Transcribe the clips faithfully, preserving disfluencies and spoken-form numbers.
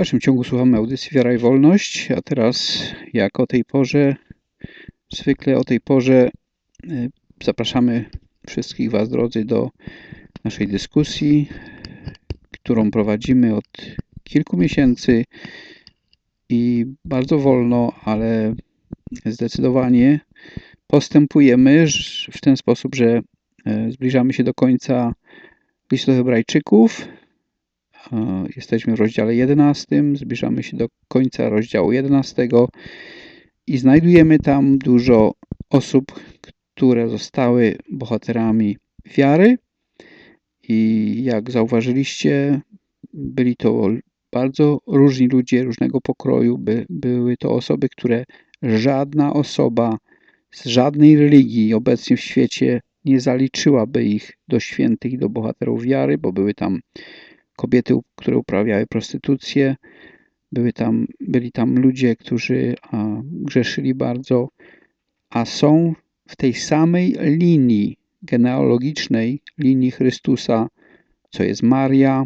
W dalszym ciągu słuchamy audycji Wiara i Wolność, a teraz jak o tej porze, zwykle o tej porze zapraszamy wszystkich Was, drodzy, do naszej dyskusji, którą prowadzimy od kilku miesięcy i bardzo wolno, ale zdecydowanie postępujemy w ten sposób, że zbliżamy się do końca listu do Hebrajczyków. Jesteśmy w rozdziale jedenastym, zbliżamy się do końca rozdziału jedenastego i znajdujemy tam dużo osób, które zostały bohaterami wiary i jak zauważyliście, byli to bardzo różni ludzie, różnego pokroju. By, były to osoby, które żadna osoba z żadnej religii obecnie w świecie nie zaliczyłaby ich do świętych i do bohaterów wiary, bo były tam kobiety, które uprawiały prostytucję, były tam, byli tam ludzie, którzy a, grzeszyli bardzo, a są w tej samej linii genealogicznej, linii Chrystusa, co jest Maria,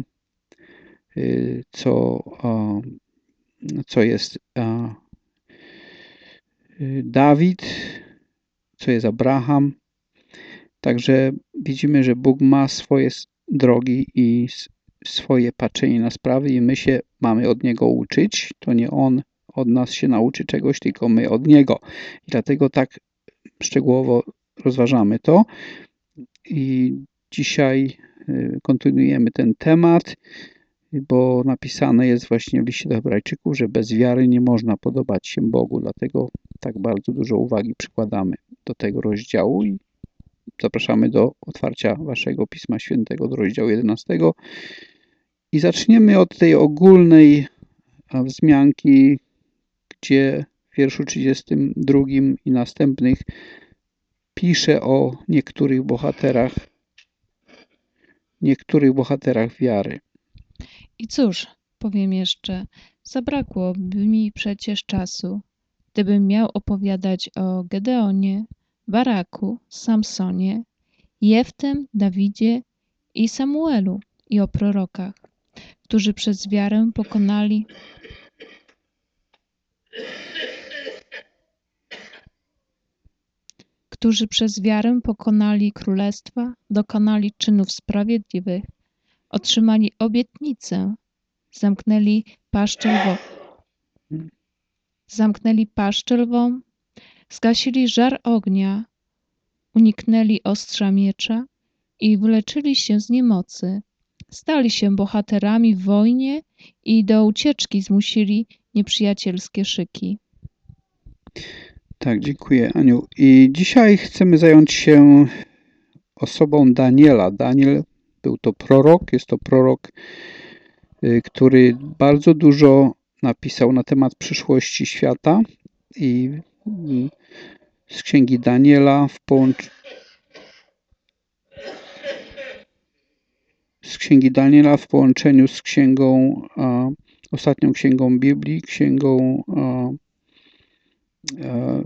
co, co jest Dawid, co jest Abraham. Także widzimy, że Bóg ma swoje drogi i swoje patrzenie na sprawy i my się mamy od Niego uczyć. To nie On od nas się nauczy czegoś, tylko my od Niego. I dlatego tak szczegółowo rozważamy to. I dzisiaj kontynuujemy ten temat, bo napisane jest właśnie w liście do Hebrajczyków, że bez wiary nie można podobać się Bogu. Dlatego tak bardzo dużo uwagi przykładamy do tego rozdziału i zapraszamy do otwarcia Waszego Pisma Świętego do rozdziału jedenastego. I zaczniemy od tej ogólnej wzmianki, gdzie w wierszu trzydziestym drugim i następnych pisze o niektórych bohaterach, niektórych bohaterach wiary. I cóż, powiem jeszcze, zabrakłoby mi przecież czasu, gdybym miał opowiadać o Gedeonie, Baraku, Samsonie, Jeftem, Dawidzie i Samuelu i o prorokach, którzy przez wiarę pokonali którzy przez wiarę pokonali królestwa, dokonali czynów sprawiedliwych, otrzymali obietnicę, zamknęli paszczę lwową, zamknęli paszczę lwą, zgasili żar ognia, uniknęli ostrza miecza i wyleczyli się z niemocy. Stali się bohaterami w wojnie i do ucieczki zmusili nieprzyjacielskie szyki. Tak, dziękuję, Aniu. I dzisiaj chcemy zająć się osobą Daniela. Daniel był to prorok, jest to prorok, który bardzo dużo napisał na temat przyszłości świata i z księgi Daniela w połączeniu z księgi Daniela w połączeniu z księgą, a, ostatnią księgą Biblii, księgą a, a,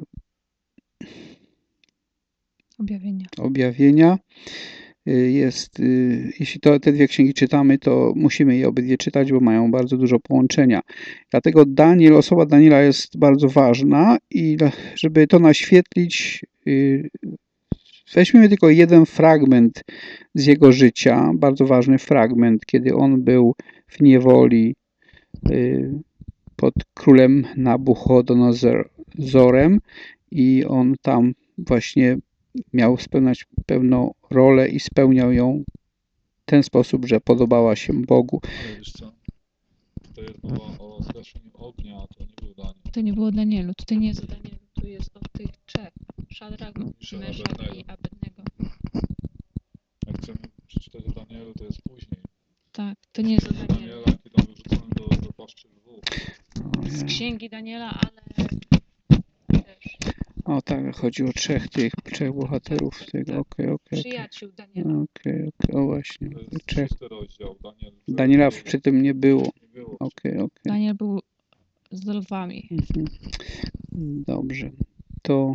Objawienia. Objawienia. Jest, jeśli to, te dwie księgi czytamy, to musimy je obydwie czytać, bo mają bardzo dużo połączenia. Dlatego Daniel, osoba Daniela jest bardzo ważna i żeby to naświetlić, weźmiemy tylko jeden fragment z jego życia, bardzo ważny fragment, kiedy on był w niewoli pod królem Nabuchodonozorem i on tam właśnie miał spełniać pewną rolę i spełniał ją w ten sposób, że podobała się Bogu. Ale wiesz co, tutaj jest mowa o zgaszeniu ognia, a to nie był Daniel. To nie było Danielu, tutaj nie jest o Danielu, tu jest o tych trzech, Szadrach, Meszach i Abednego. Jak chcemy przeczytać o Danielu, to jest później. Tak, to nie jest o Danielu. Daniela, kiedy on był rzucony do, do paszczy lwów. Z księgi Daniela, ale też. O tak, chodzi o trzech tych, trzech bohaterów tak, tego, tak. okej, okej. Przyjaciół Daniela. Okej, okej, o właśnie. To jest Trzech. szósty rozdział. Daniel, Daniela przy tym nie było. Nie było. Okej, okej. Daniel był z lwami. Mhm. Dobrze. To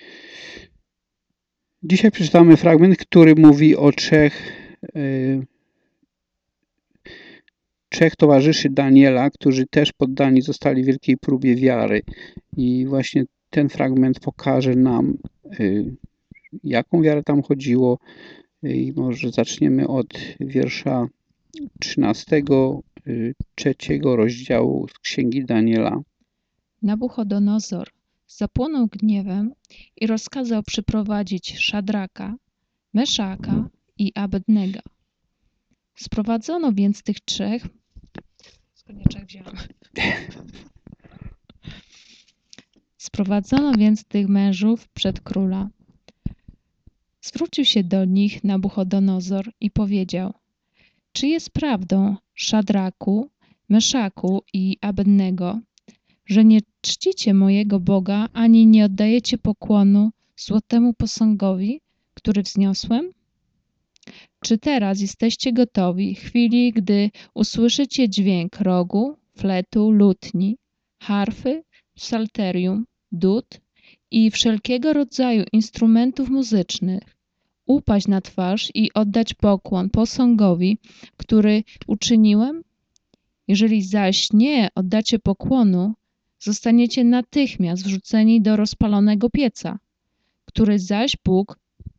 dzisiaj przeczytamy fragment, który mówi o trzech, yy, trzech towarzyszy Daniela, którzy też poddani zostali wielkiej próbie wiary. I właśnie ten fragment pokaże nam, y, jaką wiarę tam chodziło. I może zaczniemy od wiersza trzynastego, y, trzeciego rozdziału z Księgi Daniela. Nabuchodonozor zapłonął gniewem i rozkazał przyprowadzić Szadraka, Meszaka i Abednego. Sprowadzono więc tych trzech. Skórniaczek wziąłem. Sprowadzono więc tych mężów przed króla. Zwrócił się do nich Nabuchodonozor i powiedział: czy jest prawdą, Szadraku, Meszaku i Abednego, że nie czcicie mojego Boga, ani nie oddajecie pokłonu złotemu posągowi, który wzniosłem? Czy teraz jesteście gotowi, chwili, gdy usłyszycie dźwięk rogu, fletu, lutni, harfy, psalterium, dud i wszelkiego rodzaju instrumentów muzycznych, upaść na twarz i oddać pokłon posągowi, który uczyniłem? Jeżeli zaś nie oddacie pokłonu, zostaniecie natychmiast wrzuceni do rozpalonego pieca, który zaś Bóg,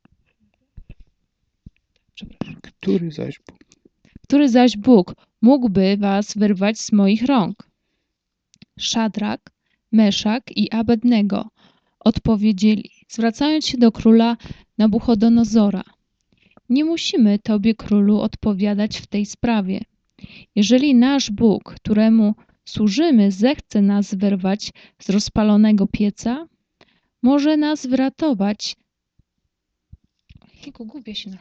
przepraszam, Który zaś Bóg? który zaś Bóg mógłby was wyrwać z moich rąk. Szadrak, Meszak i Abednego odpowiedzieli, zwracając się do króla Nabuchodonozora: nie musimy tobie, królu, odpowiadać w tej sprawie. Jeżeli nasz Bóg, któremu służymy, zechce nas wyrwać z rozpalonego pieca, może nas wyratować. Jego gubię się.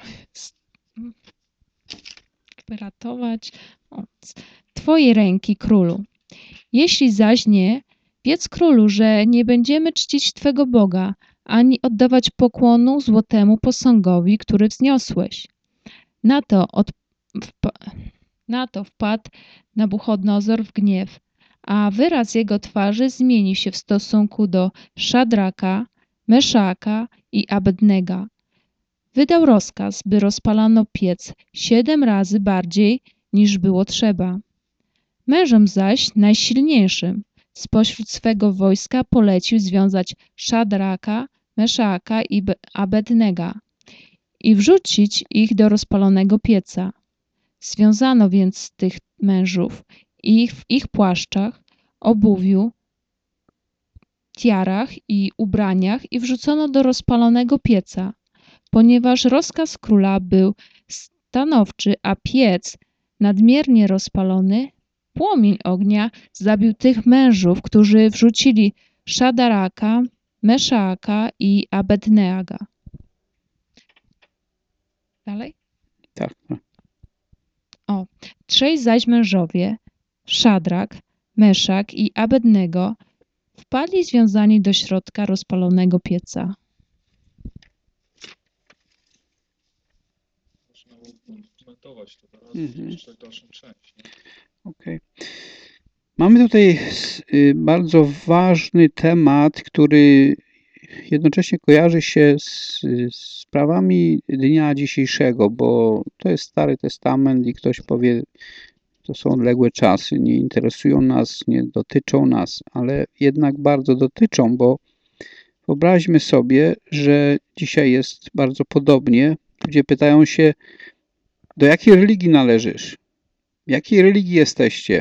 Wyratować o, z twojej ręki, królu. Jeśli zaś nie, wiedz, królu, że nie będziemy czcić twego Boga, ani oddawać pokłonu złotemu posągowi, który wzniosłeś. Na to, od, wpa, na to wpadł Nabuchodonozor w gniew, a wyraz jego twarzy zmienił się w stosunku do Szadraka, Meszaka i Abednego. Wydał rozkaz, by rozpalano piec siedem razy bardziej, niż było trzeba. Mężom zaś najsilniejszym spośród swego wojska polecił związać Szadraka, Meszaka i Abednego i wrzucić ich do rozpalonego pieca. Związano więc tych mężów ich w ich płaszczach, obuwiu, tiarach i ubraniach i wrzucono do rozpalonego pieca. Ponieważ rozkaz króla był stanowczy, a piec nadmiernie rozpalony, płomień ognia zabił tych mężów, którzy wrzucili Szadraka, Meszaka i Abednego. Dalej? Tak, tak. O, trzej zaś mężowie, Szadrak, Meszak i Abednego, wpadli związani do środka rozpalonego pieca. Można było komentować to teraz Mhm. i przeczytać dalszą część. Nie? Okej. Mamy tutaj s- y, bardzo ważny temat, który jednocześnie kojarzy się z, z sprawami dnia dzisiejszego, bo to jest Stary Testament i ktoś powie, to są odległe czasy, nie interesują nas, nie dotyczą nas, ale jednak bardzo dotyczą, bo wyobraźmy sobie, że dzisiaj jest bardzo podobnie. Ludzie pytają się, do jakiej religii należysz? W jakiej religii jesteście?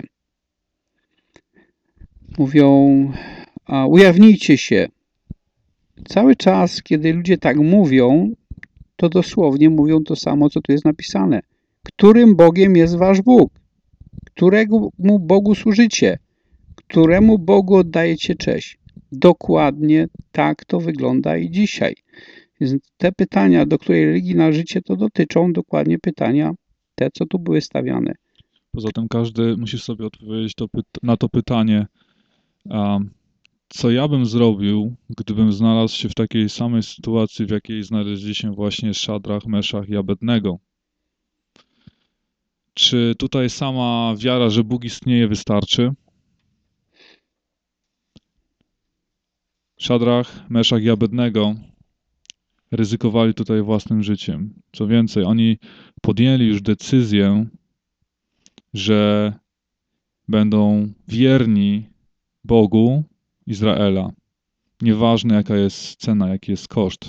Mówią, a ujawnijcie się. Cały czas, kiedy ludzie tak mówią, to dosłownie mówią to samo, co tu jest napisane. Którym Bogiem jest wasz Bóg? Któremu Bogu służycie? Któremu Bogu oddajecie cześć? Dokładnie tak to wygląda i dzisiaj. Więc te pytania, do której religii należycie, to dotyczą dokładnie pytania, te, co tu były stawiane. Poza tym każdy musi sobie odpowiedzieć to pyt- na to pytanie, um, co ja bym zrobił, gdybym znalazł się w takiej samej sytuacji, w jakiej znaleźli się właśnie Szadrach, Meszach i Abednego. Czy tutaj sama wiara, że Bóg istnieje, wystarczy? Szadrach, Meszach i Abednego ryzykowali tutaj własnym życiem. Co więcej, oni podjęli już decyzję, że będą wierni Bogu Izraela. Nieważne, jaka jest cena, jaki jest koszt.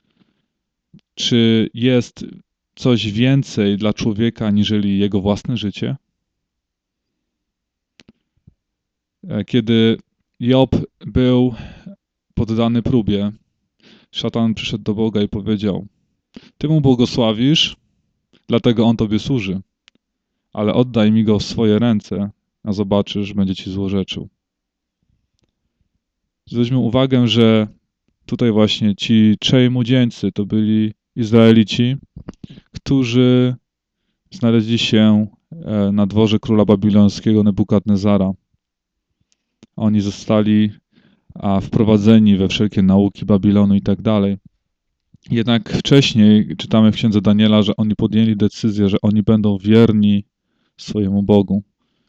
Czy jest coś więcej dla człowieka, niżeli jego własne życie? Kiedy Job był poddany próbie, szatan przyszedł do Boga i powiedział: Ty mu błogosławisz, dlatego on tobie służy, ale oddaj mi go w swoje ręce, a zobaczysz, będzie ci złorzeczył. Zwróćmy uwagę, że tutaj właśnie ci trzej młodzieńcy to byli Izraelici, którzy znaleźli się na dworze króla babilońskiego Nebukadnezara. Oni zostali wprowadzeni we wszelkie nauki Babilonu i tak dalej. Jednak wcześniej czytamy w księdze Daniela, że oni podjęli decyzję, że oni będą wierni swojemu Bogu.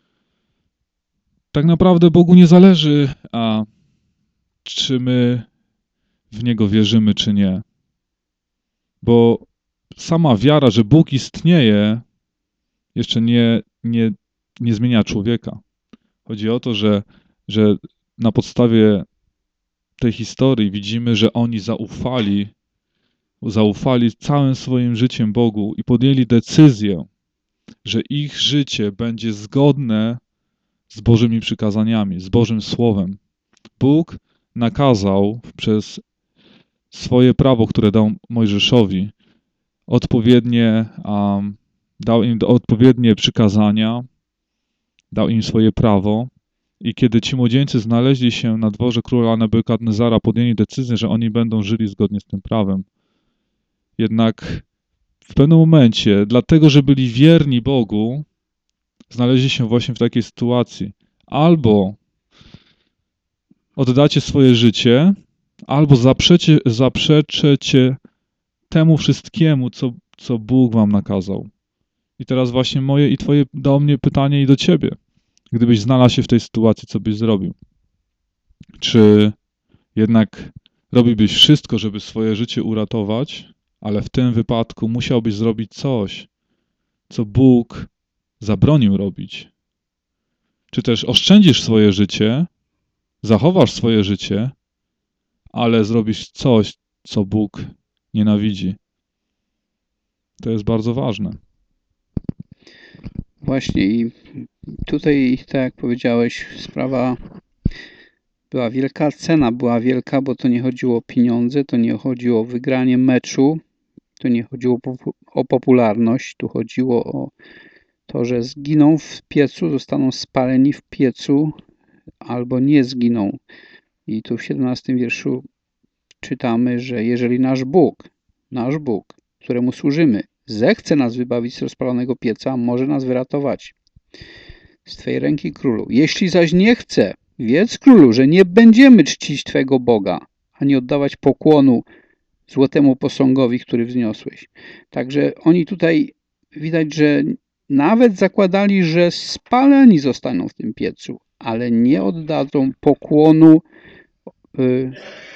Tak naprawdę Bogu nie zależy, a czy my w Niego wierzymy, czy nie. Bo sama wiara, że Bóg istnieje, jeszcze nie, nie, nie zmienia człowieka. Chodzi o to, że, że na podstawie tej historii widzimy, że oni zaufali, zaufali całym swoim życiem Bogu i podjęli decyzję, że ich życie będzie zgodne z Bożymi przykazaniami, z Bożym Słowem. Bóg nakazał przez swoje prawo, które dał Mojżeszowi, odpowiednie, um, dał im odpowiednie przykazania, dał im swoje prawo. I kiedy ci młodzieńcy znaleźli się na dworze króla Nebukadnezara, podjęli decyzję, że oni będą żyli zgodnie z tym prawem. Jednak w pewnym momencie, dlatego że byli wierni Bogu, znaleźli się właśnie w takiej sytuacji. Albo oddacie swoje życie, albo zaprzecie, zaprzeczecie temu wszystkiemu, co, co Bóg wam nakazał. I teraz właśnie moje i twoje do mnie pytanie i do ciebie. Gdybyś znalazł się w tej sytuacji, co byś zrobił? Czy jednak robiłbyś wszystko, żeby swoje życie uratować, ale w tym wypadku musiałbyś zrobić coś, co Bóg zabronił robić? Czy też oszczędzisz swoje życie, zachowasz swoje życie, ale zrobisz coś, co Bóg nienawidzi? To jest bardzo ważne. Właśnie i tutaj, tak jak powiedziałeś, sprawa była wielka, cena była wielka, bo to nie chodziło o pieniądze, to nie chodziło o wygranie meczu, to nie chodziło o popularność, tu chodziło o to, że zginą w piecu, zostaną spaleni w piecu albo nie zginą. I tu w siedemnastym wierszu czytamy, że jeżeli nasz Bóg, nasz Bóg, któremu służymy, zechce nas wybawić z rozpalonego pieca, może nas wyratować z Twej ręki, królu. Jeśli zaś nie chce, wiedz, królu, że nie będziemy czcić Twego Boga, ani oddawać pokłonu złotemu posągowi, który wzniosłeś. Także oni tutaj widać, że nawet zakładali, że spaleni zostaną w tym piecu, ale nie oddadzą pokłonu yy,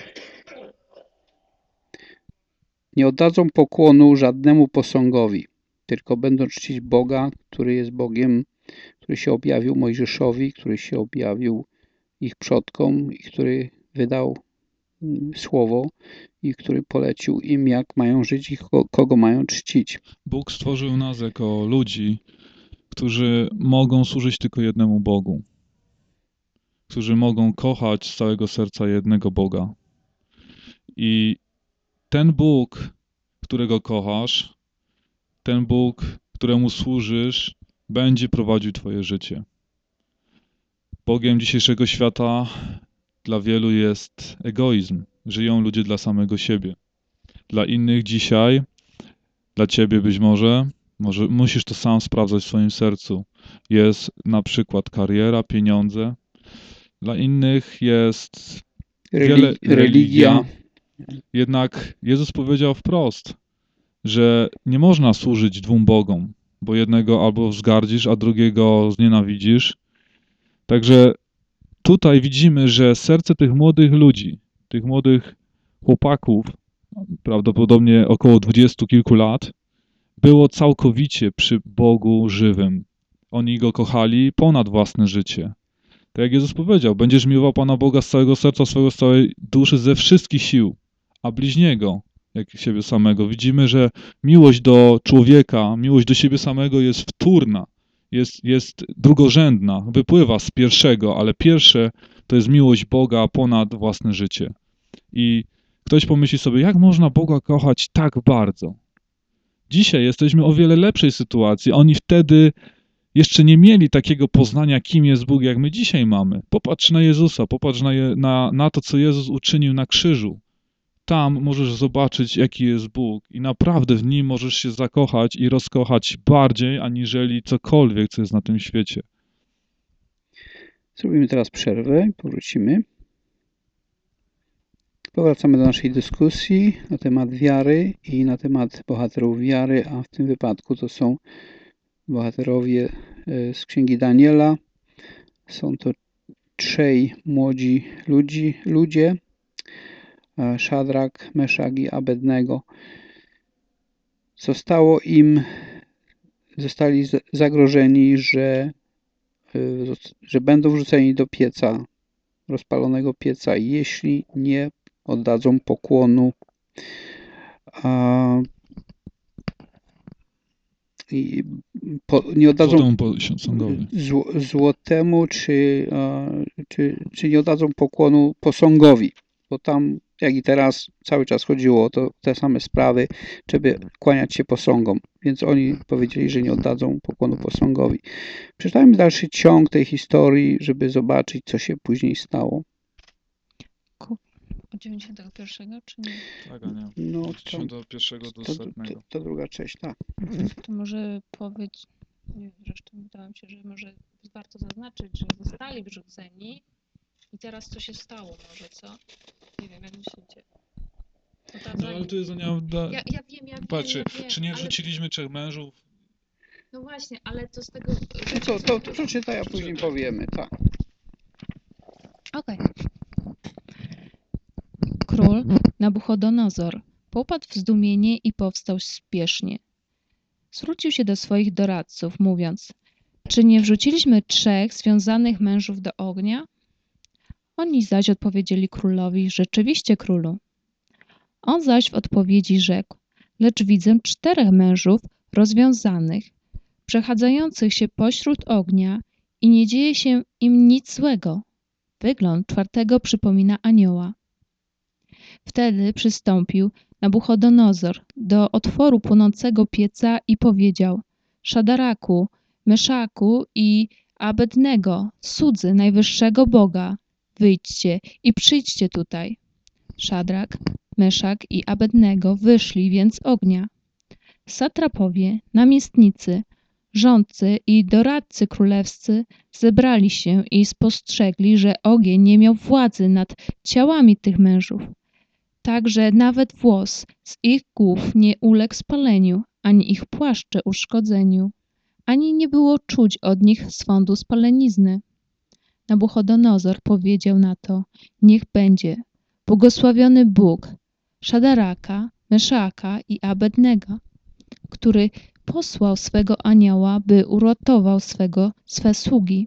nie oddadzą pokłonu żadnemu posągowi, tylko będą czcić Boga, który jest Bogiem, który się objawił Mojżeszowi, który się objawił ich przodkom i który wydał słowo i który polecił im, jak mają żyć i kogo mają czcić. Bóg stworzył nas jako ludzi, którzy mogą służyć tylko jednemu Bogu, którzy mogą kochać z całego serca jednego Boga. I ten Bóg, którego kochasz, ten Bóg, któremu służysz, będzie prowadził twoje życie. Bogiem dzisiejszego świata dla wielu jest egoizm. Żyją ludzie dla samego siebie. Dla innych dzisiaj, dla ciebie być może, może musisz to sam sprawdzać w swoim sercu. Jest na przykład kariera, pieniądze. Dla innych jest wiele, Religi- religia. Jednak Jezus powiedział wprost, że nie można służyć dwóm Bogom, bo jednego albo wzgardzisz, a drugiego znienawidzisz. Także tutaj widzimy, że serce tych młodych ludzi, tych młodych chłopaków, prawdopodobnie około dwudziestu kilku lat, było całkowicie przy Bogu żywym. Oni Go kochali ponad własne życie. Tak jak Jezus powiedział, będziesz miłował Pana Boga z całego serca swojego, z całej duszy, ze wszystkich sił, a bliźniego jak siebie samego. Widzimy, że miłość do człowieka, miłość do siebie samego jest wtórna, jest, jest drugorzędna, wypływa z pierwszego, ale pierwsze to jest miłość Boga ponad własne życie. I ktoś pomyśli sobie, jak można Boga kochać tak bardzo? Dzisiaj jesteśmy o wiele lepszej sytuacji. Oni wtedy jeszcze nie mieli takiego poznania, kim jest Bóg, jak my dzisiaj mamy. Popatrz na Jezusa, popatrz na, je, na, na to, co Jezus uczynił na krzyżu. Tam możesz zobaczyć, jaki jest Bóg i naprawdę w Nim możesz się zakochać i rozkochać bardziej, aniżeli cokolwiek, co jest na tym świecie. Zrobimy teraz przerwę i powrócimy. Powracamy do naszej dyskusji na temat wiary i na temat bohaterów wiary, a w tym wypadku to są bohaterowie z Księgi Daniela. Są to trzej młodzi ludzi, ludzie, Szadrak, Meszak i Abednego. Zostało im, zostali zagrożeni, że, że będą wrzuceni do pieca, rozpalonego pieca, jeśli nie oddadzą pokłonu a, i po, nie oddadzą Złotemu posągowi. zł, złotemu, czy, a, czy, czy nie oddadzą pokłonu posągowi, bo tam, jak i teraz, cały czas chodziło o to, te same sprawy, żeby kłaniać się posągom, więc oni powiedzieli, że nie oddadzą pokłonu posągowi. Przeczytajmy dalszy ciąg tej historii, żeby zobaczyć, co się później stało. Od dziewięćdziesiątego pierwszego, czy nie? Tak, a nie. No, Od dziewięćdziesiątego pierwszego do to, setnego. to, to druga część, tak. To może powiedz, nie wiem, zresztą wydaje mi się, że może warto zaznaczyć, że zostali wrzuceni i teraz co się stało może, co? Nie wiem, jak myślicie? No, tak, No ale tu jest Ania, da... ja, ja wiem, ja wiem, Patrz, ja wiem, czy nie ale... wrzuciliśmy trzech mężów? No właśnie, ale to z tego... To, to, to przeczytaj, a później powiemy, tak. Okej. Okay. Król Nabuchodonozor popadł w zdumienie i powstał spiesznie. Zwrócił się do swoich doradców, mówiąc: czy nie wrzuciliśmy trzech związanych mężów do ognia? Oni zaś odpowiedzieli królowi: rzeczywiście, królu. On zaś w odpowiedzi rzekł: lecz widzę czterech mężów rozwiązanych, przechadzających się pośród ognia i nie dzieje się im nic złego. Wygląd czwartego przypomina anioła. Wtedy przystąpił Nabuchodonozor do otworu płonącego pieca i powiedział: Szadaraku, Meszaku i Abednego, cudzy najwyższego Boga, wyjdźcie i przyjdźcie tutaj. Szadrak, Meszak i Abednego wyszli więc z ognia. Satrapowie, namiestnicy, rządcy i doradcy królewscy zebrali się i spostrzegli, że ogień nie miał władzy nad ciałami tych mężów. Tak, że nawet włos z ich głów nie uległ spaleniu, ani ich płaszcze uszkodzeniu, ani nie było czuć od nich swądu spalenizny. Nabuchodonozor powiedział na to: niech będzie błogosławiony Bóg Szadaraka, Meszaka i Abednego, który posłał swego anioła, by uratował swego, swe sługi.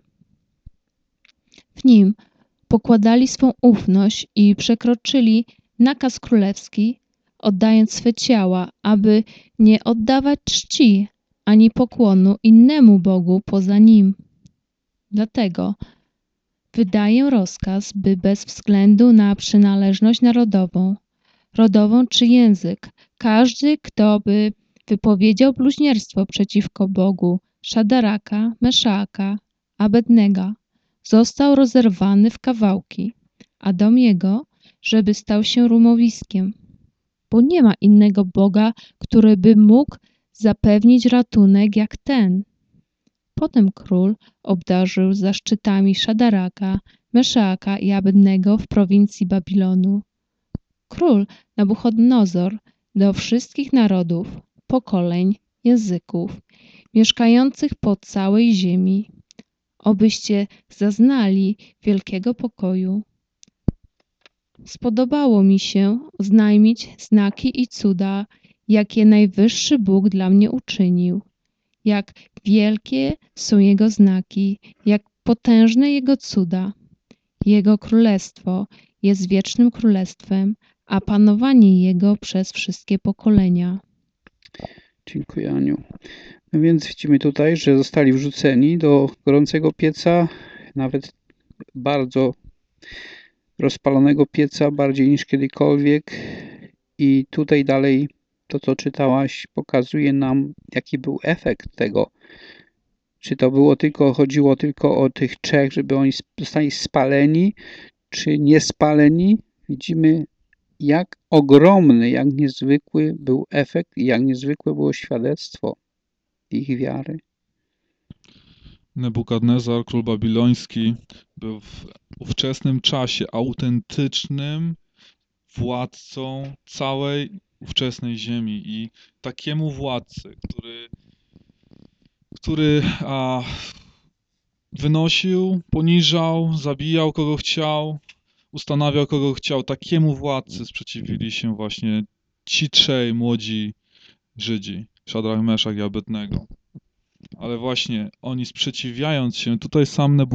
W nim pokładali swą ufność i przekroczyli nakaz królewski, oddając swe ciała, aby nie oddawać czci ani pokłonu innemu Bogu poza nim. Dlatego wydaję rozkaz, by bez względu na przynależność narodową, rodową czy język, każdy, kto by wypowiedział bluźnierstwo przeciwko Bogu Szadaraka, Meszaka, Abednego, został rozerwany w kawałki, a dom jego, żeby stał się rumowiskiem, bo nie ma innego Boga, który by mógł zapewnić ratunek jak ten. Potem król obdarzył zaszczytami Szadaraka, Meszaka i Abednego w prowincji Babilonu. Król Nabuchodonozor do wszystkich narodów, pokoleń, języków, mieszkających po całej ziemi, obyście zaznali wielkiego pokoju. Spodobało mi się oznajmić znaki i cuda, jakie najwyższy Bóg dla mnie uczynił. jak wielkie są Jego znaki, jak potężne Jego cuda. Jego królestwo jest wiecznym królestwem, a panowanie Jego przez wszystkie pokolenia. Dziękuję, Aniu. No więc widzimy tutaj, że zostali wrzuceni do gorącego pieca, nawet bardzo rozpalonego pieca, bardziej niż kiedykolwiek. I tutaj dalej to, co czytałaś, pokazuje nam, jaki był efekt tego. Czy to było tylko, chodziło tylko o tych trzech, żeby oni zostali spaleni, czy nie spaleni? Widzimy, jak ogromny, jak niezwykły był efekt i jak niezwykłe było świadectwo ich wiary. Nebukadnezar, król babiloński, był w ówczesnym czasie autentycznym władcą całej ówczesnej ziemi i takiemu władcy, który, który a, wynosił, poniżał, zabijał kogo chciał, ustanawiał kogo chciał, takiemu władcy sprzeciwili się właśnie ci trzej młodzi Żydzi, Szadrach, Meszach i Abednego. Ale właśnie oni sprzeciwiając się, tutaj sam Nebukadnezar